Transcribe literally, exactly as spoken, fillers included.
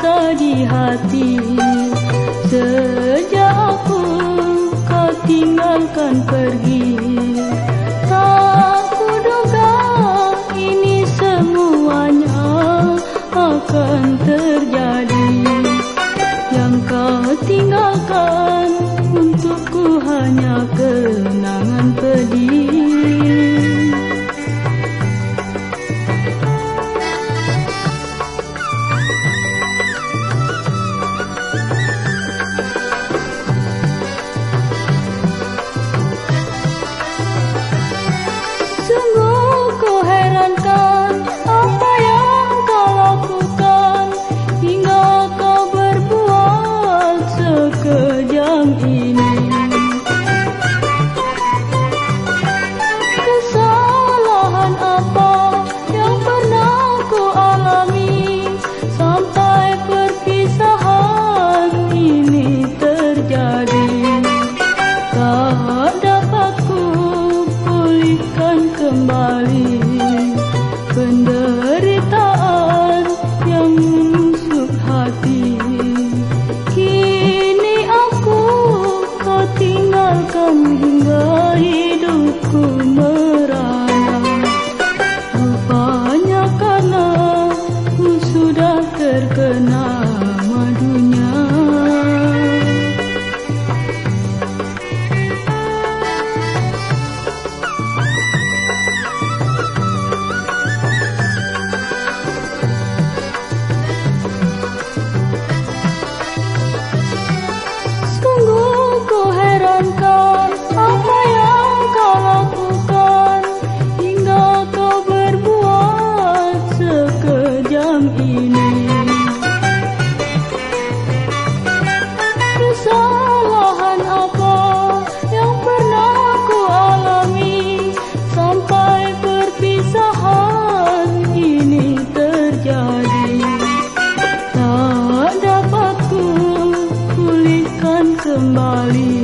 rasa di hati. Sejak aku kau tinggalkan pergi, tak kuduga ini semuanya akan terjadi. Yang kau tinggalkan untukku hanya kenangan pedih. Kembali penderitaan yang menusuk hati. Kini aku kau tinggalkan hingga hidupku merana. Rupanya karena ku sudah terkena madunya. Apa yang kau lakukan hingga kau berbuat sekejam ini? Kesalahan apa yang pernah ku alami sampai perpisahan ini terjadi? Tak dapat ku pulihkan kembali.